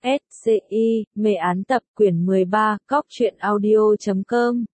SCI, mê án tập quyển 13, Cóc truyện audio.com.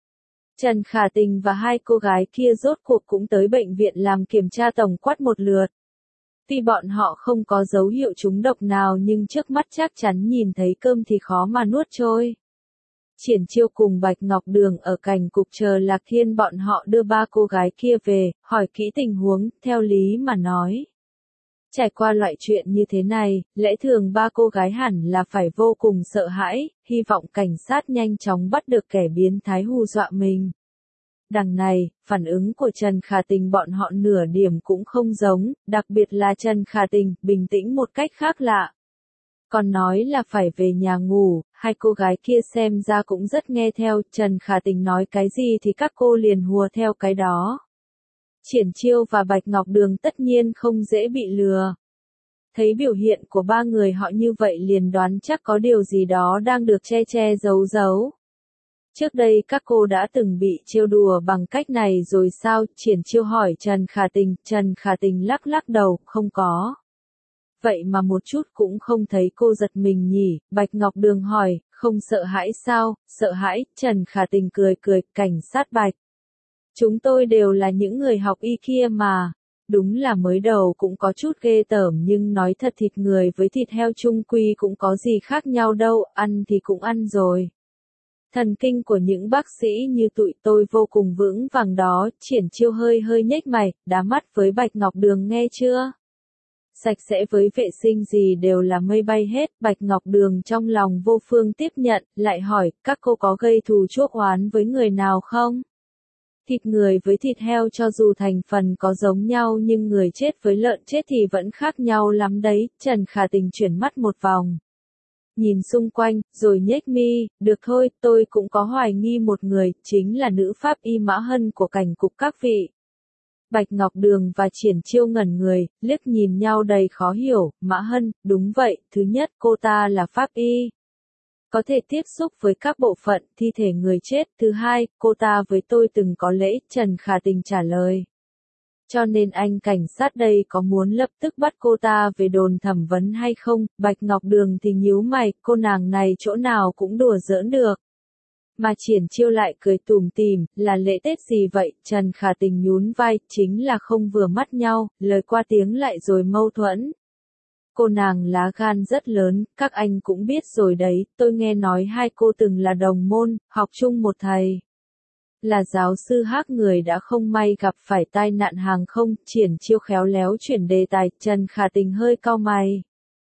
Trần Khả Tình và hai cô gái kia rốt cuộc cũng tới bệnh viện làm kiểm tra tổng quát một lượt. Tuy bọn họ không có dấu hiệu trúng độc nào nhưng trước mắt chắc chắn nhìn thấy cơm thì khó mà nuốt trôi. Triển Chiêu cùng Bạch Ngọc Đường ở cảnh cục chờ Lạc Thiên bọn họ đưa ba cô gái kia về, hỏi kỹ tình huống, theo lý mà nói. Trải qua loại chuyện như thế này, lẽ thường ba cô gái hẳn là phải vô cùng sợ hãi, hy vọng cảnh sát nhanh chóng bắt được kẻ biến thái hù dọa mình. Đằng này, phản ứng của Trần Khả Tình bọn họ nửa điểm cũng không giống, đặc biệt là Trần Khả Tình, bình tĩnh một cách khác lạ. Còn nói là phải về nhà ngủ, hai cô gái kia xem ra cũng rất nghe theo, Trần Khả Tình nói cái gì thì các cô liền hùa theo cái đó. Triển Chiêu và Bạch Ngọc Đường tất nhiên không dễ bị lừa. Thấy biểu hiện của ba người họ như vậy liền đoán chắc có điều gì đó đang được che che giấu giấu. Trước đây các cô đã từng bị trêu đùa bằng cách này rồi sao? Triển Chiêu hỏi Trần Khả Tình lắc lắc đầu, không có. Vậy mà một chút cũng không thấy cô giật mình nhỉ? Bạch Ngọc Đường hỏi, không sợ hãi sao? Sợ hãi, Trần Khả Tình cười, cảnh sát Bạch. Chúng tôi đều là những người học y kia mà. Đúng là mới đầu cũng có chút ghê tởm nhưng nói thật thịt người với thịt heo chung quy cũng có gì khác nhau đâu, ăn thì cũng ăn rồi. Thần kinh của những bác sĩ như tụi tôi vô cùng vững vàng đó. Triển Chiêu hơi nhếch mày, đá mắt với Bạch Ngọc Đường nghe chưa? Sạch sẽ với vệ sinh gì đều là mây bay hết. Bạch Ngọc Đường trong lòng vô phương tiếp nhận, lại hỏi, các cô có gây thù chuốc oán với người nào không? Thịt người với thịt heo cho dù thành phần có giống nhau nhưng người chết với lợn chết thì vẫn khác nhau lắm đấy. Trần Khả Tình chuyển mắt một vòng. Nhìn xung quanh, rồi nhếch mi, được thôi, tôi cũng có hoài nghi một người, chính là nữ pháp y Mã Hân của cảnh cục các vị. Bạch Ngọc Đường và Triển Chiêu ngẩn người, liếc nhìn nhau đầy khó hiểu. Mã Hân, đúng vậy, thứ nhất cô ta là pháp y. Có thể tiếp xúc với các bộ phận thi thể người chết. Thứ hai, cô ta với tôi từng có lễ. Trần Khả Tình trả lời. Cho nên anh cảnh sát đây có muốn lập tức bắt cô ta về đồn thẩm vấn hay không? Bạch Ngọc Đường thì nhíu mày, cô nàng này chỗ nào cũng đùa giỡn được. Mà Triển Chiêu lại cười tủm tỉm, là lễ Tết gì vậy? Trần Khả Tình nhún vai, chính là không vừa mắt nhau, lời qua tiếng lại rồi mâu thuẫn. Cô nàng lá gan rất lớn, các anh cũng biết rồi đấy, tôi nghe nói hai cô từng là đồng môn, học chung một thầy. Là giáo sư Hắc người đã không may gặp phải tai nạn hàng không. Triển Chiêu khéo léo chuyển đề tài. Trần Khả Tình hơi cau mày.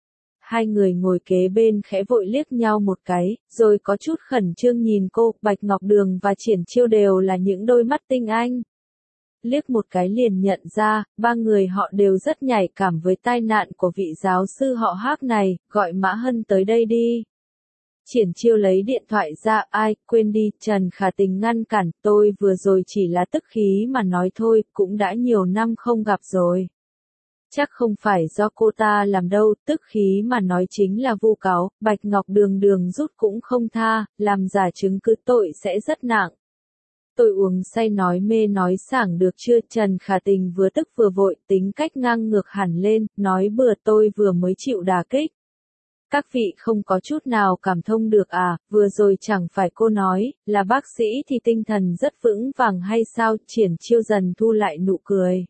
Hai người ngồi kế bên khẽ vội liếc nhau một cái, rồi có chút khẩn trương nhìn cô. Bạch Ngọc Đường và Triển Chiêu đều là những đôi mắt tinh anh. Liếc một cái liền nhận ra, ba người họ đều rất nhạy cảm với tai nạn của vị giáo sư họ Hắc này, gọi Mã Hân tới đây đi. Triển Chiêu lấy điện thoại ra, ai, quên đi, Trần Khả Tình ngăn cản, tôi vừa rồi chỉ là tức khí mà nói thôi, cũng đã nhiều năm không gặp rồi. Chắc không phải do cô ta làm đâu, tức khí mà nói chính là vu cáo. Bạch Ngọc Đường rút cũng không tha, làm giả chứng cứ tội sẽ rất nặng. Tôi uống say nói mê nói sảng được chưa? Trần Khả Tình vừa tức vừa vội, tính cách ngang ngược hẳn lên, nói bừa tôi vừa mới chịu đả kích. Các vị không có chút nào cảm thông được à? Vừa rồi chẳng phải cô nói, là bác sĩ thì tinh thần rất vững vàng hay sao? Triển Chiêu dần thu lại nụ cười.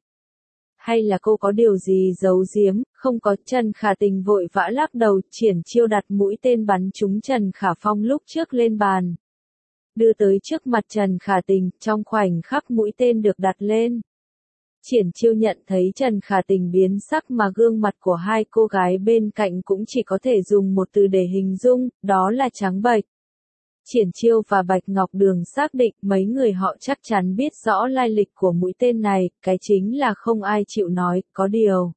Hay là cô có điều gì giấu giếm? Không có. Trần Khả Tình vội vã lắc đầu. Triển Chiêu đặt mũi tên bắn trúng Trần Khả Phong lúc trước lên bàn. Đưa tới trước mặt Trần Khả Tình, trong khoảnh khắc mũi tên được đặt lên. Triển Chiêu nhận thấy Trần Khả Tình biến sắc mà gương mặt của hai cô gái bên cạnh cũng chỉ có thể dùng một từ để hình dung, đó là trắng bệch. Triển Chiêu và Bạch Ngọc Đường xác định mấy người họ chắc chắn biết rõ lai lịch của mũi tên này, cái chính là không ai chịu nói, có điều.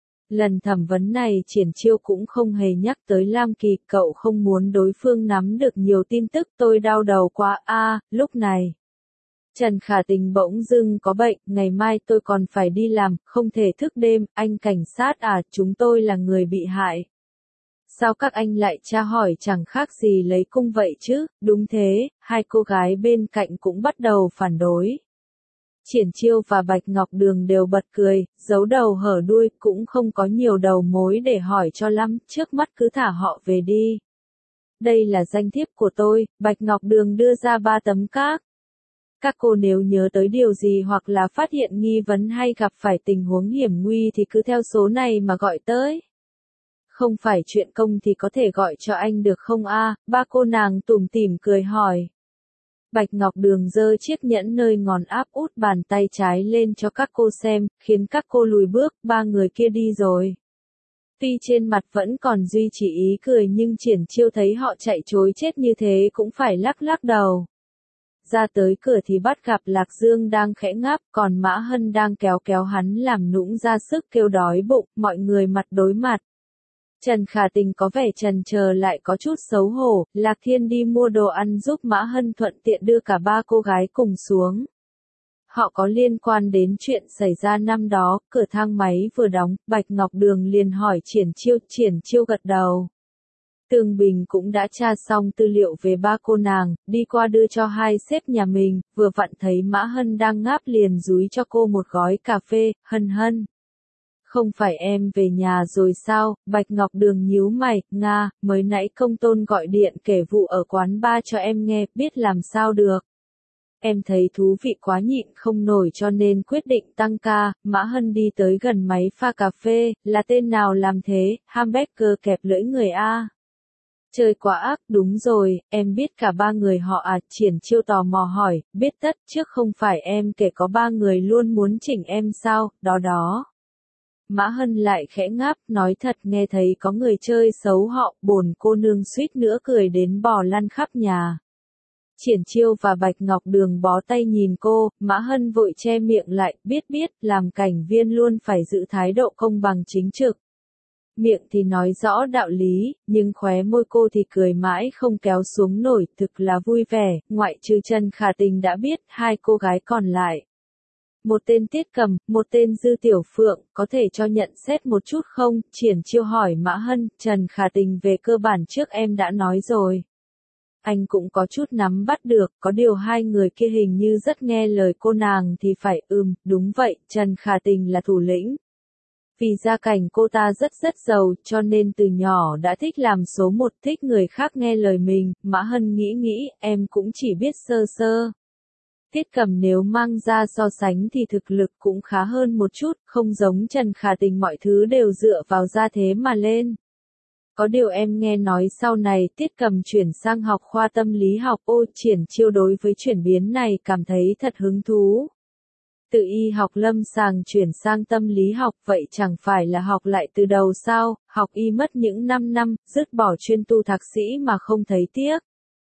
Lần thẩm vấn này Triển Chiêu cũng không hề nhắc tới Lam Kỳ, cậu không muốn đối phương nắm được nhiều tin tức. Tôi đau đầu quá a. Lúc này Trần Khả Tình bỗng dưng có bệnh, ngày mai tôi còn phải đi làm, không thể thức đêm. Anh cảnh sát à, chúng tôi là người bị hại. Sao các anh lại tra hỏi chẳng khác gì lấy cung vậy chứ? Đúng thế, hai cô gái bên cạnh cũng bắt đầu phản đối. Triển Chiêu và Bạch Ngọc Đường đều bật cười, giấu đầu hở đuôi, cũng không có nhiều đầu mối để hỏi cho lắm, trước mắt cứ thả họ về đi. Đây là danh thiếp của tôi, Bạch Ngọc Đường đưa ra 3 tấm các. Các cô nếu nhớ tới điều gì hoặc là phát hiện nghi vấn hay gặp phải tình huống hiểm nguy thì cứ theo số này mà gọi tới. Không phải chuyện công thì có thể gọi cho anh được không a? Ba cô nàng tủm tỉm cười hỏi. Bạch Ngọc Đường giơ chiếc nhẫn nơi ngón áp út bàn tay trái lên cho các cô xem, khiến các cô lùi bước, 3 người kia đi rồi. Tuy trên mặt vẫn còn duy trì ý cười nhưng Triển Chiêu thấy họ chạy trối chết như thế cũng phải lắc lắc đầu. Ra tới cửa thì bắt gặp Lạc Dương đang khẽ ngáp, còn Mã Hân đang kéo kéo hắn làm nũng ra sức kêu đói bụng, mọi người mặt đối mặt. Trần Khả Tình có vẻ chần chờ lại có chút xấu hổ, Lạc Thiên đi mua đồ ăn giúp Mã Hân thuận tiện đưa cả 3 cô gái cùng xuống. Họ có liên quan đến chuyện xảy ra năm đó, cửa thang máy vừa đóng, Bạch Ngọc Đường liền hỏi Triển Chiêu gật đầu. Tường Bình cũng đã tra xong tư liệu về 3 cô nàng, đi qua đưa cho 2 sếp nhà mình, vừa vặn thấy Mã Hân đang ngáp liền dúi cho cô một gói cà phê, Hân. Không phải em về nhà rồi sao? Bạch Ngọc Đường nhíu mày, Nga, mới nãy Công Tôn gọi điện kể vụ ở quán bar cho em nghe, biết làm sao được. Em thấy thú vị quá nhịn không nổi cho nên quyết định tăng ca. Mã Hân đi tới gần máy pha cà phê, là tên nào làm thế, hamburger kẹp lưỡi người a. Chơi quá ác, đúng rồi, em biết cả 3 người họ à? Triển Chiêu tò mò hỏi, biết tất, trước không phải em kể có 3 người luôn muốn chỉnh em sao, đó. Mã Hân lại khẽ ngáp, nói thật nghe thấy có người chơi xấu họ, bổn cô nương suýt nữa cười đến bò lăn khắp nhà. Triển Chiêu và Bạch Ngọc Đường bó tay nhìn cô, Mã Hân vội che miệng lại, biết, làm cảnh viên luôn phải giữ thái độ công bằng chính trực. Miệng thì nói rõ đạo lý, nhưng khóe môi cô thì cười mãi không kéo xuống nổi, thực là vui vẻ, ngoại trừ Trần Khả Tình đã biết, 2 cô gái còn lại. Một tên Tiết Cầm, một tên Dư Tiểu Phượng, có thể cho nhận xét một chút không? Triển Chiêu hỏi Mã Hân, Trần Khả Tình về cơ bản trước em đã nói rồi. Anh cũng có chút nắm bắt được, có điều 2 người kia hình như rất nghe lời cô nàng thì phải, đúng vậy, Trần Khả Tình là thủ lĩnh. Vì gia cảnh cô ta rất giàu, cho nên từ nhỏ đã thích làm số 1, thích người khác nghe lời mình. Mã Hân nghĩ, em cũng chỉ biết sơ. Tiết Cầm nếu mang ra so sánh thì thực lực cũng khá hơn một chút, không giống Trần Khả Tình mọi thứ đều dựa vào gia thế mà lên. Có điều em nghe nói sau này Tiết Cầm chuyển sang học khoa tâm lý học, Triển Chiêu đối với chuyển biến này cảm thấy thật hứng thú. Từ y học lâm sàng chuyển sang tâm lý học, vậy chẳng phải là học lại từ đầu sao? Học y mất những 5 năm, dứt bỏ chuyên tu thạc sĩ mà không thấy tiếc.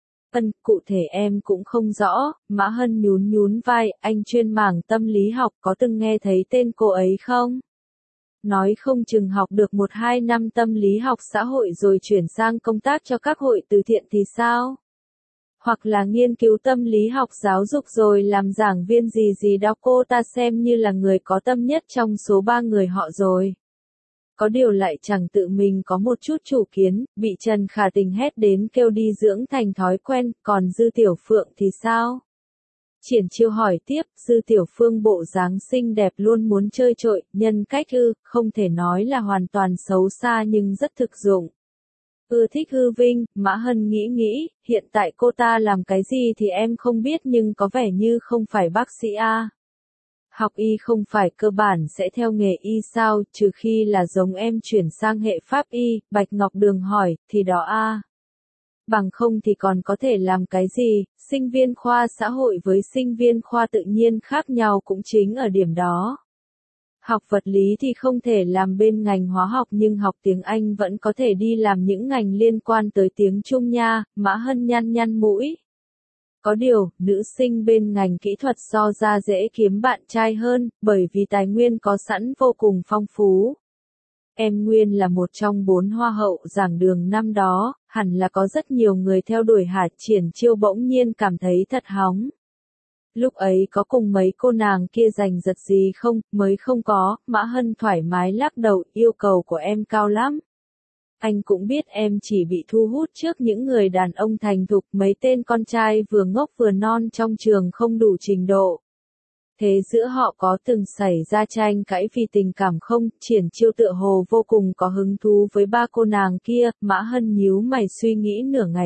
Cụ thể em cũng không rõ. Mã Hân nhún vai, anh chuyên mảng tâm lý học, có từng nghe thấy tên cô ấy không? Nói không chừng học được 1-2 năm tâm lý học xã hội rồi chuyển sang công tác cho các hội từ thiện thì sao? Hoặc là nghiên cứu tâm lý học giáo dục rồi làm giảng viên gì đó, cô ta xem như là người có tâm nhất trong số 3 người họ rồi. Có điều lại chẳng tự mình có một chút chủ kiến, bị Trần Khả Tình hét đến kêu đi dưỡng thành thói quen, còn Dư Tiểu Phượng thì sao? Triển Chiêu hỏi tiếp, Dư Tiểu Phương bộ dáng xinh đẹp luôn muốn chơi trội, nhân cách không thể nói là hoàn toàn xấu xa nhưng rất thực dụng. Thích hư vinh. Mã Hân nghĩ, hiện tại cô ta làm cái gì thì em không biết nhưng có vẻ như không phải bác sĩ a. Học y không phải cơ bản sẽ theo nghề y sao, trừ khi là giống em chuyển sang hệ pháp y. Bạch Ngọc Đường hỏi, thì đó a. Bằng không thì còn có thể làm cái gì? Sinh viên khoa xã hội với sinh viên khoa tự nhiên khác nhau cũng chính ở điểm đó. Học vật lý thì không thể làm bên ngành hóa học nhưng học tiếng Anh vẫn có thể đi làm những ngành liên quan tới tiếng Trung nha. Mã Hân nhăn mũi. Có điều, nữ sinh bên ngành kỹ thuật so ra dễ kiếm bạn trai hơn, bởi vì tài nguyên có sẵn vô cùng phong phú. Em nguyên là một trong 4 hoa hậu giảng đường năm đó, hẳn là có rất nhiều người theo đuổi hả? Triển Chiêu bỗng nhiên cảm thấy thật hóng. Lúc ấy có cùng mấy cô nàng kia giành giật gì không? Mới không có. Mã Hân thoải mái lắc đầu, yêu cầu của em cao lắm. Anh cũng biết em chỉ bị thu hút trước những người đàn ông thành thục, mấy tên con trai vừa ngốc vừa non trong trường không đủ trình độ. Thế giữa họ có từng xảy ra tranh cãi vì tình cảm không? Triển Chiêu tựa hồ vô cùng có hứng thú với ba cô nàng kia, Mã Hân nhíu mày suy nghĩ nửa ngày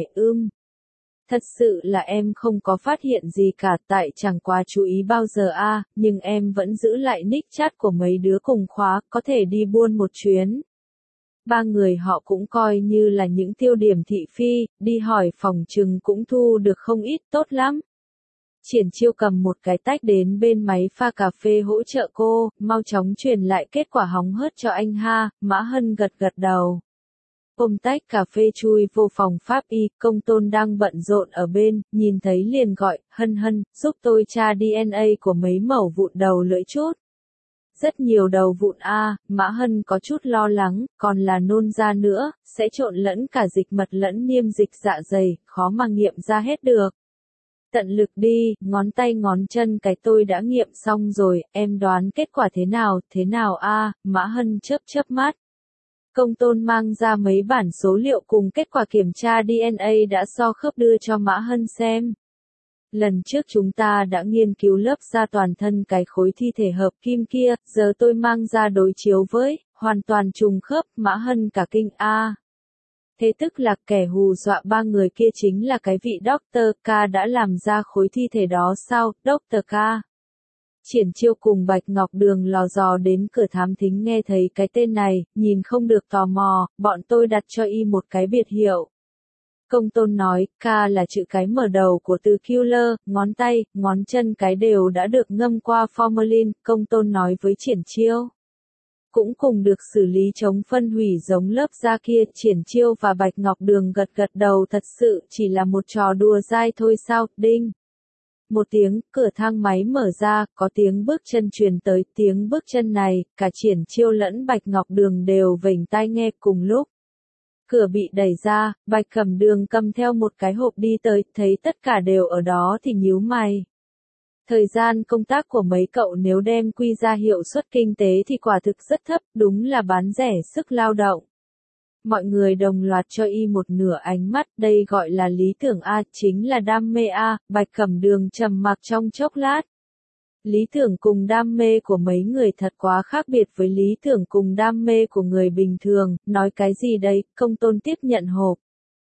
Thật sự là em không có phát hiện gì cả, tại chẳng quá chú ý bao giờ nhưng em vẫn giữ lại nick chat của mấy đứa cùng khóa, có thể đi buôn một chuyến. Ba người họ cũng coi như là những tiêu điểm thị phi, đi hỏi phòng trừng cũng thu được không ít, tốt lắm. Triển Chiêu cầm một cái tách đến bên máy pha cà phê hỗ trợ cô, mau chóng truyền lại kết quả hóng hớt cho anh ha. Mã Hân gật gật đầu. Ôm tách cà phê chui vô phòng pháp y, Công Tôn đang bận rộn ở bên, nhìn thấy liền gọi, Hân Hân, giúp tôi tra DNA của mấy mẩu vụn đầu lưỡi chút. Rất nhiều đầu vụn Mã Hân có chút lo lắng, còn là nôn ra nữa, sẽ trộn lẫn cả dịch mật lẫn niêm dịch dạ dày, khó mà nghiệm ra hết được. Tận lực đi, ngón tay ngón chân cái tôi đã nghiệm xong rồi, em đoán kết quả thế nào Mã Hân chớp chớp mắt. Công Tôn mang ra mấy bản số liệu cùng kết quả kiểm tra DNA đã so khớp đưa cho Mã Hân xem. Lần trước chúng ta đã nghiên cứu lớp da toàn thân cái khối thi thể hợp kim kia, giờ tôi mang ra đối chiếu với, hoàn toàn trùng khớp. Mã Hân cả kinh Thế tức là kẻ hù dọa ba người kia chính là cái vị Dr. K đã làm ra khối thi thể đó sao, Dr. K? Triển Chiêu cùng Bạch Ngọc Đường lò dò đến cửa thám thính nghe thấy cái tên này, nhìn không được tò mò, bọn tôi đặt cho y một cái biệt hiệu. Công Tôn nói, K là chữ cái mở đầu của từ killer, ngón tay, ngón chân cái đều đã được ngâm qua formalin, Công Tôn nói với Triển Chiêu. Cũng cùng được xử lý chống phân hủy giống lớp da kia. Triển Chiêu và Bạch Ngọc Đường gật gật đầu, thật sự chỉ là một trò đùa dai thôi sao, đinh. Một tiếng, cửa thang máy mở ra, có tiếng bước chân truyền tới, tiếng bước chân này, cả Triển Chiêu lẫn Bạch Ngọc Đường đều vểnh tai nghe cùng lúc. Cửa bị đẩy ra, Bạch Cẩm Đường cầm theo một cái hộp đi tới, thấy tất cả đều ở đó thì nhíu mày. Thời gian công tác của mấy cậu nếu đem quy ra hiệu suất kinh tế thì quả thực rất thấp, đúng là bán rẻ sức lao động. Mọi người đồng loạt cho y một nửa ánh mắt, đây gọi là lý tưởng chính là đam mê Bạch Cẩm Đường trầm mặc trong chốc lát. Lý tưởng cùng đam mê của mấy người thật quá khác biệt với lý tưởng cùng đam mê của người bình thường, nói cái gì đây? Công Tôn tiếp nhận hộp.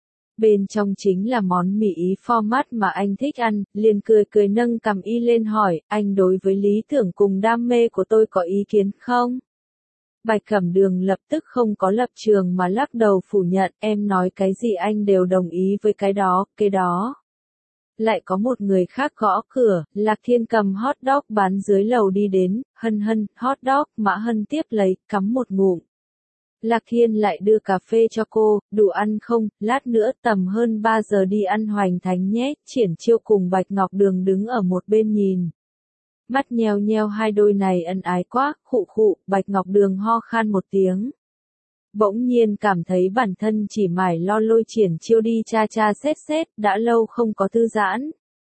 Bên trong chính là món mì ý format mà anh thích ăn, liền cười cười nâng cằm y lên hỏi, anh đối với lý tưởng cùng đam mê của tôi có ý kiến không? Bạch Cẩm Đường lập tức không có lập trường mà lắc đầu phủ nhận, em nói cái gì anh đều đồng ý với cái đó. Lại có một người khác gõ cửa, Lạc Thiên cầm hot dog bán dưới lầu đi đến, Hân Hân, hot dog. Mã Hân tiếp lấy, cắm một ngụm. Lạc Thiên lại đưa cà phê cho cô, đủ ăn không, lát nữa tầm hơn 3 giờ đi ăn Hoành Thánh nhé. Triển Chiêu cùng Bạch Ngọc Đường đứng ở một bên nhìn. Mắt nheo nheo hai đôi này ân ái quá, khụ, Bạch Ngọc Đường ho khan một tiếng. Bỗng nhiên cảm thấy bản thân chỉ mải lo lôi Triển Chiêu đi cha xét, đã lâu không có thư giãn.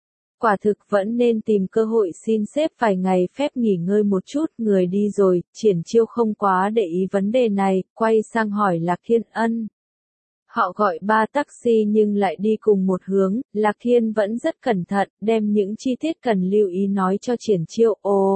Quả thực vẫn nên tìm cơ hội xin xếp vài ngày phép nghỉ ngơi một chút, người đi rồi. Triển Chiêu không quá để ý vấn đề này, quay sang hỏi Lạc Thiên ân. Họ gọi 3 taxi nhưng lại đi cùng một hướng, Lạc Thiên vẫn rất cẩn thận, đem những chi tiết cần lưu ý nói cho Triển Chiêu.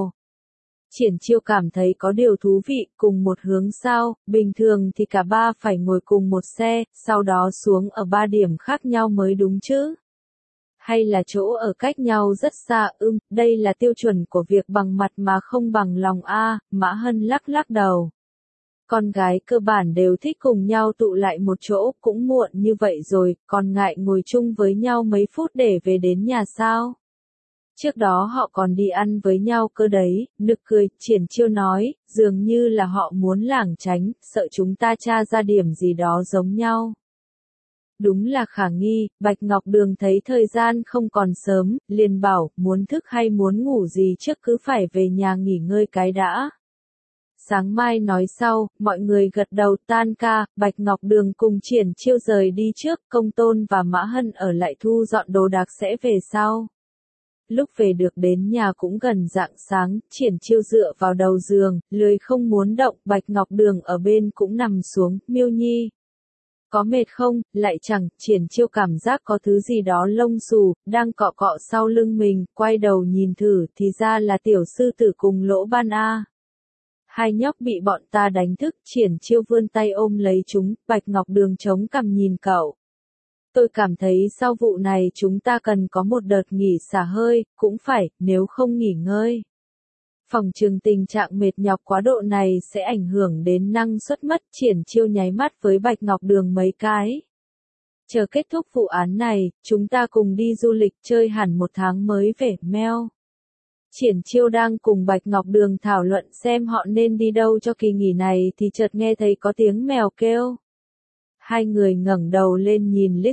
Triển Chiêu cảm thấy có điều thú vị, cùng một hướng sao, bình thường thì cả ba phải ngồi cùng một xe, sau đó xuống ở 3 điểm khác nhau mới đúng chứ. Hay là chỗ ở cách nhau rất xa, đây là tiêu chuẩn của việc bằng mặt mà không bằng lòng Mã Hân lắc đầu. Con gái cơ bản đều thích cùng nhau tụ lại một chỗ, cũng muộn như vậy rồi, còn ngại ngồi chung với nhau mấy phút để về đến nhà sao? Trước đó họ còn đi ăn với nhau cơ đấy, nực cười. Triển Chiêu nói, dường như là họ muốn lảng tránh, sợ chúng ta tra ra điểm gì đó giống nhau. Đúng là khả nghi. Bạch Ngọc Đường thấy thời gian không còn sớm, liền bảo, muốn thức hay muốn ngủ gì trước cứ phải về nhà nghỉ ngơi cái đã. Sáng mai nói sau, mọi người gật đầu tan ca, Bạch Ngọc Đường cùng Triển Chiêu rời đi trước, Công Tôn và Mã Hân ở lại thu dọn đồ đạc sẽ về sau. Lúc về được đến nhà cũng gần rạng sáng, Triển Chiêu dựa vào đầu giường, lười không muốn động, Bạch Ngọc Đường ở bên cũng nằm xuống, Miêu Nhi. Có mệt không, lại chẳng, Triển Chiêu cảm giác có thứ gì đó lông xù, đang cọ cọ sau lưng mình, quay đầu nhìn thử, thì ra là tiểu sư tử cùng Lỗ Ban A. Hai nhóc bị bọn ta đánh thức, Triển Chiêu vươn tay ôm lấy chúng, Bạch Ngọc Đường chống cằm nhìn cậu. Tôi cảm thấy sau vụ này chúng ta cần có một đợt nghỉ xả hơi, cũng phải, nếu không nghỉ ngơi. Phòng trường tình trạng mệt nhọc quá độ này sẽ ảnh hưởng đến năng suất mất. Triển Chiêu nháy mắt với Bạch Ngọc Đường mấy cái. Chờ kết thúc vụ án này, chúng ta cùng đi du lịch chơi hẳn 1 tháng mới về, meo. Triển Chiêu đang cùng Bạch Ngọc Đường thảo luận xem họ nên đi đâu cho kỳ nghỉ này thì chợt nghe thấy có tiếng mèo kêu. Hai người ngẩng đầu lên nhìn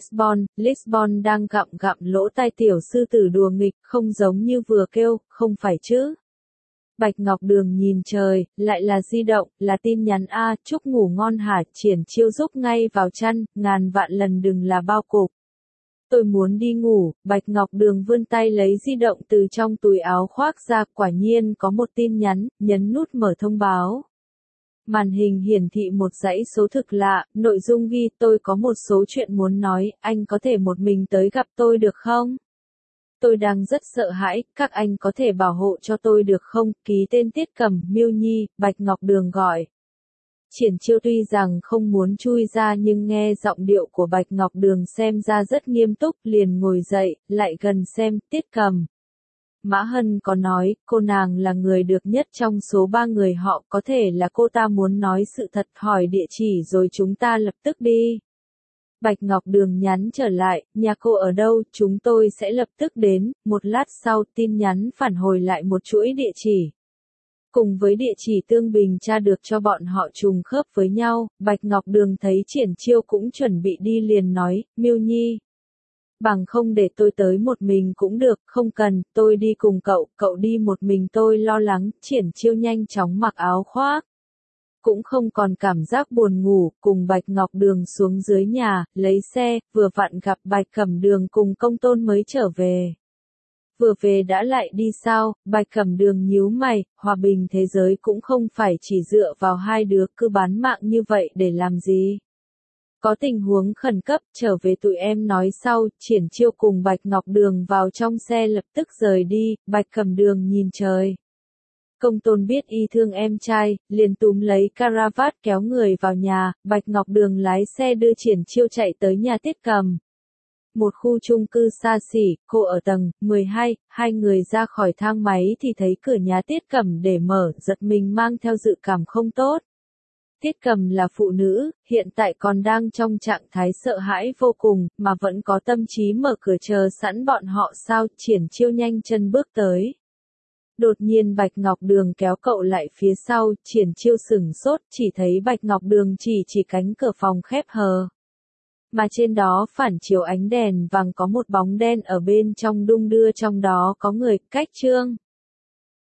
Lisbon đang gặm lỗ tai tiểu sư tử đùa nghịch, không giống như vừa kêu, không phải chứ. Bạch Ngọc Đường nhìn trời, lại là di động, là tin nhắn a, chúc ngủ ngon hả, Triển Chiêu rúc ngay vào chăn, ngàn vạn lần đừng là bao cục. Tôi muốn đi ngủ, Bạch Ngọc Đường vươn tay lấy di động từ trong túi áo khoác ra, quả nhiên có một tin nhắn, nhấn nút mở thông báo. Màn hình hiển thị một dãy số thực lạ, nội dung ghi tôi có một số chuyện muốn nói, anh có thể một mình tới gặp tôi được không? Tôi đang rất sợ hãi, các anh có thể bảo hộ cho tôi được không? Ký tên Tiết Cầm, Miêu Nhi, Bạch Ngọc Đường gọi. Triển Chiêu tuy rằng không muốn chui ra nhưng nghe giọng điệu của Bạch Ngọc Đường xem ra rất nghiêm túc, liền ngồi dậy, lại gần xem, Tiết Cầm. Mã Hân có nói, cô nàng là người được nhất trong số 3 người họ, có thể là cô ta muốn nói sự thật, hỏi địa chỉ rồi chúng ta lập tức đi. Bạch Ngọc Đường nhắn trở lại, nhà cô ở đâu, chúng tôi sẽ lập tức đến. Một lát sau tin nhắn phản hồi lại một chuỗi địa chỉ. Cùng với địa chỉ Tương Bình tra được cho bọn họ trùng khớp với nhau, Bạch Ngọc Đường thấy Triển Chiêu cũng chuẩn bị đi liền nói, Miêu Nhi. Bằng không để tôi tới một mình cũng được, không cần, tôi đi cùng cậu đi một mình tôi lo lắng. Triển Chiêu nhanh chóng mặc áo khoác. Cũng không còn cảm giác buồn ngủ, cùng Bạch Ngọc Đường xuống dưới nhà, lấy xe, vừa vặn gặp Bạch Cẩm Đường cùng Công Tôn mới trở về. Vừa về đã lại đi sao? Bạch Cẩm Đường nhíu mày, hòa bình thế giới cũng không phải chỉ dựa vào hai đứa cứ bán mạng như vậy để làm gì. Có tình huống khẩn cấp, trở về tụi em nói sau. Triển Chiêu cùng Bạch Ngọc Đường vào trong xe lập tức rời đi, Bạch Cẩm Đường nhìn trời. Công Tôn biết y thương em trai, liền túm lấy caravat kéo người vào nhà, Bạch Ngọc Đường lái xe đưa Triển Chiêu chạy tới nhà Tiết Cầm. Một khu chung cư xa xỉ, cô ở tầng 12, hai người ra khỏi thang máy thì thấy cửa nhà Tiết Cầm để mở, giật mình mang theo dự cảm không tốt. Tiết Cầm là phụ nữ, hiện tại còn đang trong trạng thái sợ hãi vô cùng, mà vẫn có tâm trí mở cửa chờ sẵn bọn họ sao. Triển Chiêu nhanh chân bước tới. Đột nhiên Bạch Ngọc Đường kéo cậu lại phía sau, Triển Chiêu sửng sốt, chỉ thấy Bạch Ngọc Đường chỉ cánh cửa phòng khép hờ. Mà trên đó phản chiếu ánh đèn vàng có một bóng đen ở bên trong đung đưa, trong đó có người, Cách Trương.